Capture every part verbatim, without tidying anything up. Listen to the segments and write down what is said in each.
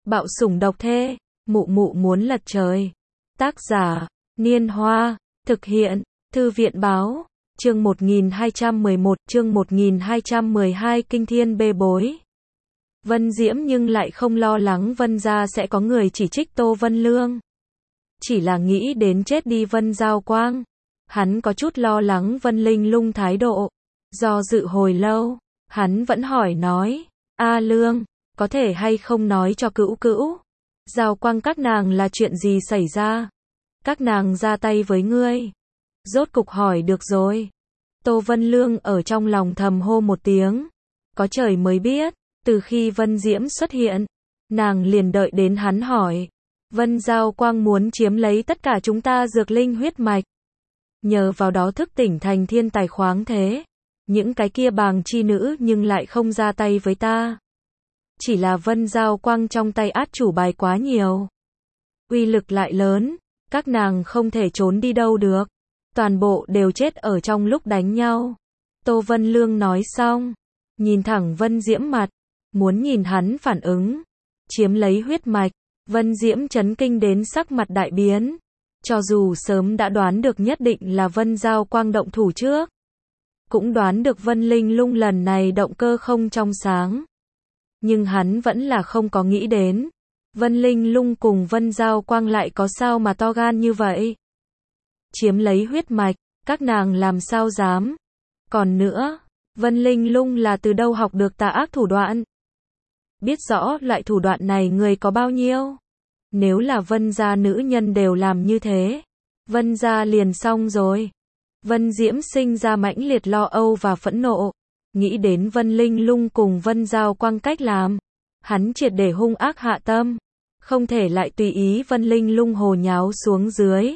Bạo sủng độc thê, mụ mụ muốn lật trời. Tác giả, Niên Hoa, thực hiện, Thư viện báo, chương một nghìn hai trăm mười một, chương một nghìn hai trăm mười hai kinh thiên bê bối. Vân Diễm nhưng lại không lo lắng Vân gia sẽ có người chỉ trích Tô Vân Lương. Chỉ là nghĩ đến chết đi Vân Giao Quang. Hắn có chút lo lắng Vân Linh Lung thái độ. Do dự hồi lâu, hắn vẫn hỏi nói, A Lương, có thể hay không nói cho cữu cữu. Giao Quang các nàng là chuyện gì xảy ra? Các nàng ra tay với ngươi. Rốt cục hỏi được rồi. Tô Vân Lương ở trong lòng thầm hô một tiếng. Có trời mới biết, từ khi Vân Diễm xuất hiện, nàng liền đợi đến hắn hỏi. Vân Giao Quang muốn chiếm lấy tất cả chúng ta dược linh huyết mạch. Nhờ vào đó thức tỉnh thành thiên tài khoáng thế. Những cái kia bàng chi nữ nhưng lại không ra tay với ta. Chỉ là Vân Giao Quang trong tay át chủ bài quá nhiều. Uy lực lại lớn, các nàng không thể trốn đi đâu được. Toàn bộ đều chết ở trong lúc đánh nhau. Tô Vân Lương nói xong, nhìn thẳng Vân Diễm mặt, muốn nhìn hắn phản ứng. Chiếm lấy huyết mạch, Vân Diễm chấn kinh đến sắc mặt đại biến. Cho dù sớm đã đoán được nhất định là Vân Giao Quang động thủ trước. Cũng đoán được Vân Linh Lung lần này động cơ không trong sáng. Nhưng hắn vẫn là không có nghĩ đến. Vân Linh Lung cùng Vân Giao Quang lại có sao mà to gan như vậy. Chiếm lấy huyết mạch, các nàng làm sao dám. Còn nữa, Vân Linh Lung là từ đâu học được tà ác thủ đoạn. Biết rõ loại thủ đoạn này người có bao nhiêu. Nếu là Vân gia nữ nhân đều làm như thế, Vân gia liền xong rồi. Vân Diễm sinh ra mãnh liệt lo âu và phẫn nộ. Nghĩ đến Vân Linh Lung cùng Vân Giao Quang cách làm. Hắn triệt để hung ác hạ tâm. Không thể lại tùy ý Vân Linh Lung hồ nháo xuống dưới.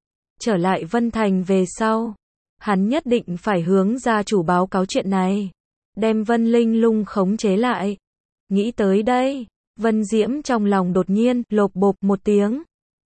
Trở lại Vân Thành về sau. Hắn nhất định phải hướng gia chủ báo cáo chuyện này. Đem Vân Linh Lung khống chế lại. Nghĩ tới đây, Vân Diễm trong lòng đột nhiên lộp bộp một tiếng.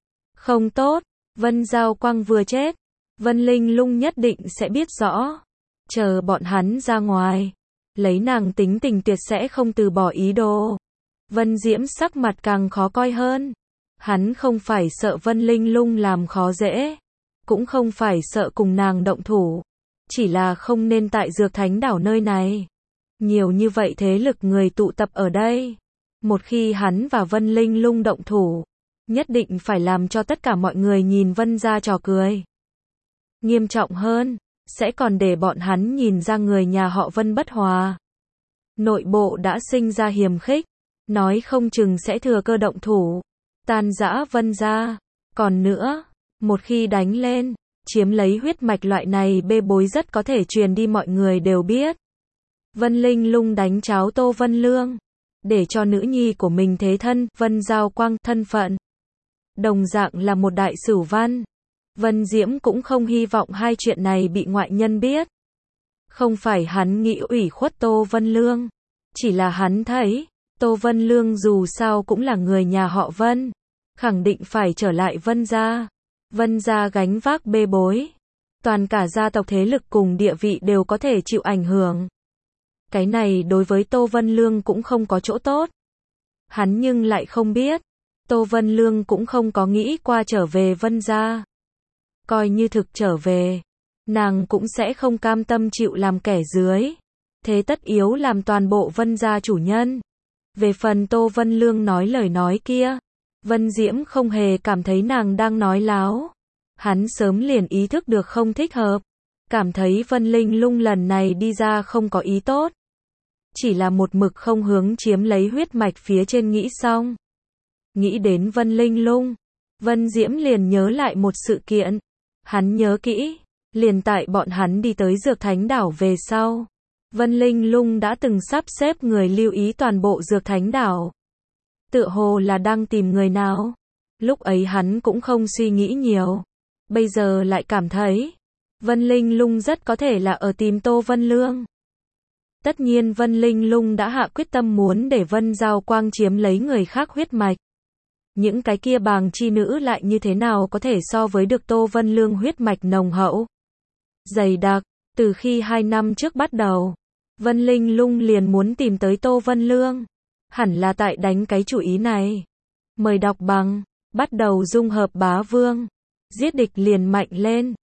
Không tốt, Vân Giao Quang vừa chết. Vân Linh Lung nhất định sẽ biết rõ. Chờ bọn hắn ra ngoài. Lấy nàng tính tình tuyệt sẽ không từ bỏ ý đồ. Vân Diễm sắc mặt càng khó coi hơn. Hắn không phải sợ Vân Linh Lung làm khó dễ. Cũng không phải sợ cùng nàng động thủ. Chỉ là không nên tại Dược Thánh Đảo nơi này. Nhiều như vậy thế lực người tụ tập ở đây. Một khi hắn và Vân Linh Lung động thủ, nhất định phải làm cho tất cả mọi người nhìn Vân gia trò cười. Nghiêm trọng hơn, sẽ còn để bọn hắn nhìn ra người nhà họ Vân bất hòa. Nội bộ đã sinh ra hiềm khích, nói không chừng sẽ thừa cơ động thủ, tan rã Vân gia. Còn nữa, một khi đánh lên, chiếm lấy huyết mạch loại này bê bối rất có thể truyền đi mọi người đều biết. Vân Linh Lung đánh cháo Tô Vân Lương, để cho nữ nhi của mình thế thân, Vân Giao Quang, thân phận. Đồng dạng là một đại sửu văn. Vân Diễm cũng không hy vọng hai chuyện này bị ngoại nhân biết. Không phải hắn nghĩ ủy khuất Tô Vân Lương. Chỉ là hắn thấy, Tô Vân Lương dù sao cũng là người nhà họ Vân. Khẳng định phải trở lại Vân gia. Vân gia gánh vác bê bối. Toàn cả gia tộc thế lực cùng địa vị đều có thể chịu ảnh hưởng. Cái này đối với Tô Vân Lương cũng không có chỗ tốt. Hắn nhưng lại không biết. Tô Vân Lương cũng không có nghĩ qua trở về Vân gia. Coi như thực trở về, nàng cũng sẽ không cam tâm chịu làm kẻ dưới. Thế tất yếu làm toàn bộ Vân gia chủ nhân. Về phần Tô Vân Lương nói lời nói kia, Vân Diễm không hề cảm thấy nàng đang nói láo. Hắn sớm liền ý thức được không thích hợp. Cảm thấy Vân Linh Lung lần này đi ra không có ý tốt. Chỉ là một mực không hướng chiếm lấy huyết mạch phía trên nghĩ xong. Nghĩ đến Vân Linh Lung, Vân Diễm liền nhớ lại một sự kiện. Hắn nhớ kỹ, liền tại bọn hắn đi tới Dược Thánh Đảo về sau. Vân Linh Lung đã từng sắp xếp người lưu ý toàn bộ Dược Thánh Đảo. Tựa hồ là đang tìm người nào. Lúc ấy hắn cũng không suy nghĩ nhiều. Bây giờ lại cảm thấy, Vân Linh Lung rất có thể là ở tìm Tô Vân Lương. Tất nhiên Vân Linh Lung đã hạ quyết tâm muốn để Vân Giao Quang chiếm lấy người khác huyết mạch. Những cái kia bàng chi nữ lại như thế nào có thể so với được Tô Vân Lương huyết mạch nồng hậu, dày đặc. Từ khi hai năm trước bắt đầu, Vân Linh Lung liền muốn tìm tới Tô Vân Lương. Hẳn là tại đánh cái chủ ý này. Mời đọc bằng. Bắt đầu dung hợp bá vương. Giết địch liền mạnh lên.